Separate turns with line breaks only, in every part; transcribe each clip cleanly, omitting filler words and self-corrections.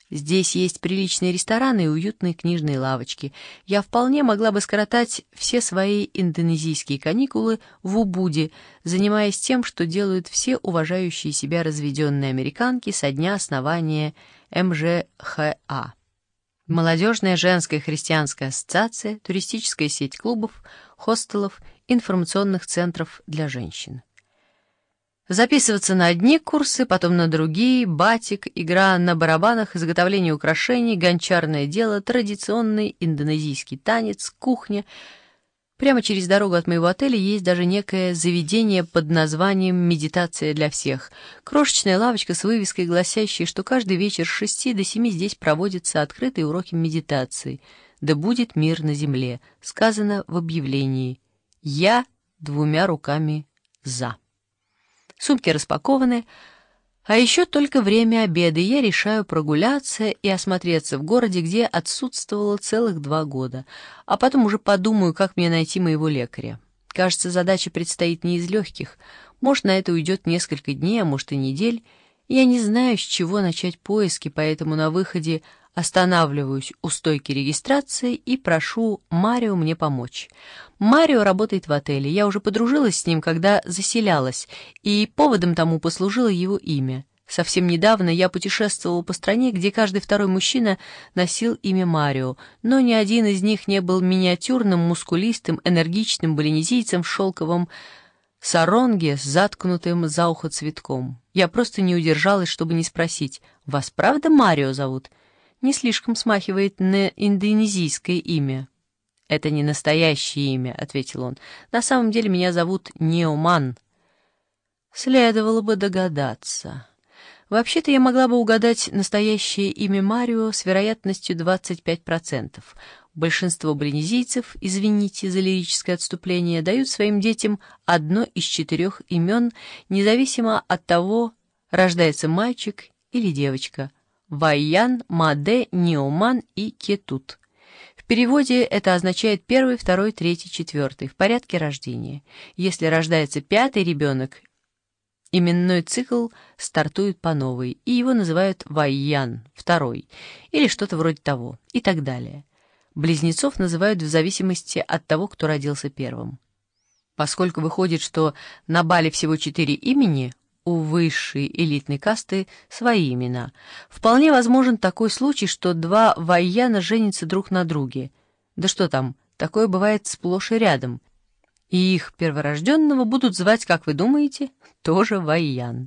Здесь есть приличные рестораны и уютные книжные лавочки. Я вполне могла бы скоротать все свои индонезийские каникулы в Убуде, занимаясь тем, что делают все уважающие себя разведенные американки со дня основания МЖХА. Молодежная женская христианская ассоциация, туристическая сеть клубов, хостелов, информационных центров для женщин. Записываться на одни курсы, потом на другие, батик, игра на барабанах, изготовление украшений, гончарное дело, традиционный индонезийский танец, кухня. Прямо через дорогу от моего отеля есть даже некое заведение под названием «Медитация для всех». Крошечная лавочка с вывеской, гласящей, что каждый вечер с 6 до 7 здесь проводятся открытые уроки медитации. «Да будет мир на земле», сказано в объявлении. «Я 2 руками за». Сумки распакованы, а еще только время обеда, и я решаю прогуляться и осмотреться в городе, где отсутствовала целых 2 года, а потом уже подумаю, как мне найти моего лекаря. Кажется, задача предстоит не из легких, может, на это уйдет несколько дней, а может и недель. Я не знаю, с чего начать поиски, поэтому на выходе останавливаюсь у стойки регистрации и прошу Марио мне помочь. Марио работает в отеле, я уже подружилась с ним, когда заселялась, и поводом тому послужило его имя. Совсем недавно я путешествовала по стране, где каждый второй мужчина носил имя Марио, но ни один из них не был миниатюрным, мускулистым, энергичным балинезийцем в шелковом саронге с заткнутым за ухо цветком. Я просто не удержалась, чтобы не спросить: «Вас правда Марио зовут?» Не слишком смахивает на индонезийское имя. «Это не настоящее имя», — ответил он. «На самом деле меня зовут Неоман». Следовало бы догадаться. Вообще-то я могла бы угадать настоящее имя Марио с вероятностью 25%. Большинство балинезийцев, извините за лирическое отступление, дают своим детям одно из 4 имен, независимо от того, рождается мальчик или девочка. Вайян, Маде, Неоман и Кетут. В переводе это означает 1, 2, 3, 4 в порядке рождения. Если рождается 5-й ребенок, именной цикл стартует по новой, и его называют Вайян, 2, или что-то вроде того, и так далее. Близнецов называют в зависимости от того, кто родился первым. Поскольку выходит, что на бале всего 4 имени, у высшей элитной касты свои имена. Вполне возможен такой случай, что 2 вайяна женятся друг на друге. Да что там, такое бывает сплошь и рядом. И их перворожденного будут звать, как вы думаете, тоже вайян.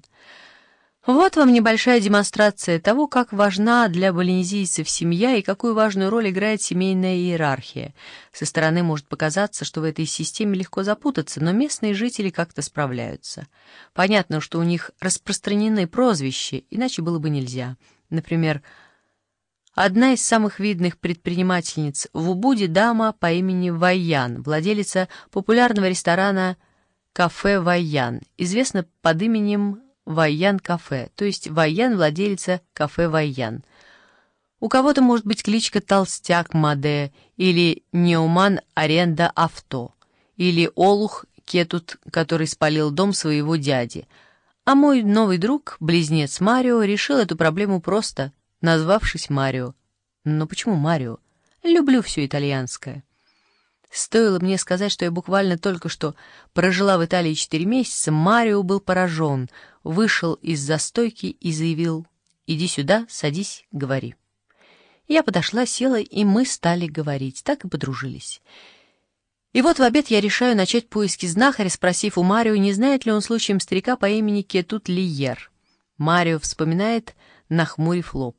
Вот вам небольшая демонстрация того, как важна для балинезийцев семья и какую важную роль играет семейная иерархия. Со стороны может показаться, что в этой системе легко запутаться, но местные жители как-то справляются. Понятно, что у них распространены прозвища, иначе было бы нельзя. Например, одна из самых видных предпринимательниц в Убуде дама по имени Вайян, владелица популярного ресторана «Кафе Вайян», известна под именем Вайян Кафе, то есть Вайян владелица кафе Вайян. У кого-то может быть кличка Толстяк Маде, или Неоман Аренда Авто, или Олух Кетут, который спалил дом своего дяди. А мой новый друг, близнец Марио, решил эту проблему просто, назвавшись Марио. Но почему Марио? Люблю все итальянское. Стоило мне сказать, что я буквально только что прожила в Италии 4 месяца, Марио был поражен, вышел из застойки и заявил: «Иди сюда, садись, говори». Я подошла, села, и мы стали говорить, так и подружились. И вот в обед я решаю начать поиски знахаря, спросив у Марио, не знает ли он случаем старика по имени Кетут Лиер. Марио вспоминает, нахмурив лоб.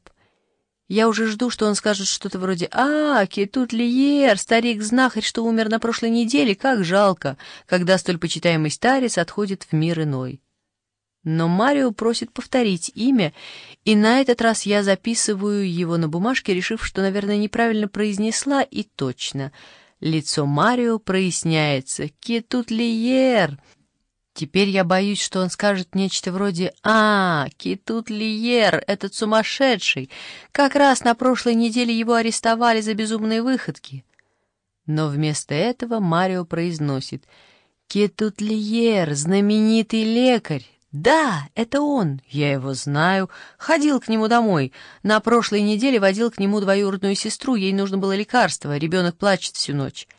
Я уже жду, что он скажет что-то вроде: «А, Кетут Лиер, старик-знахарь, что умер на прошлой неделе, как жалко, когда столь почитаемый старец отходит в мир иной». Но Марио просит повторить имя, и на этот раз я записываю его на бумажке, решив, что, наверное, неправильно произнесла, и точно. Лицо Марио проясняется. «Кетут Лиер!» Теперь я боюсь, что он скажет нечто вроде: «А, Кетут Лиер, этот сумасшедший! Как раз на прошлой неделе его арестовали за безумные выходки». Но вместо этого Марио произносит: «Кетут Лиер, знаменитый лекарь, «Да, это он. Я его знаю. Ходил к нему домой. На прошлой неделе водил к нему двоюродную сестру. Ей нужно было лекарство. Ребенок плачет всю ночь.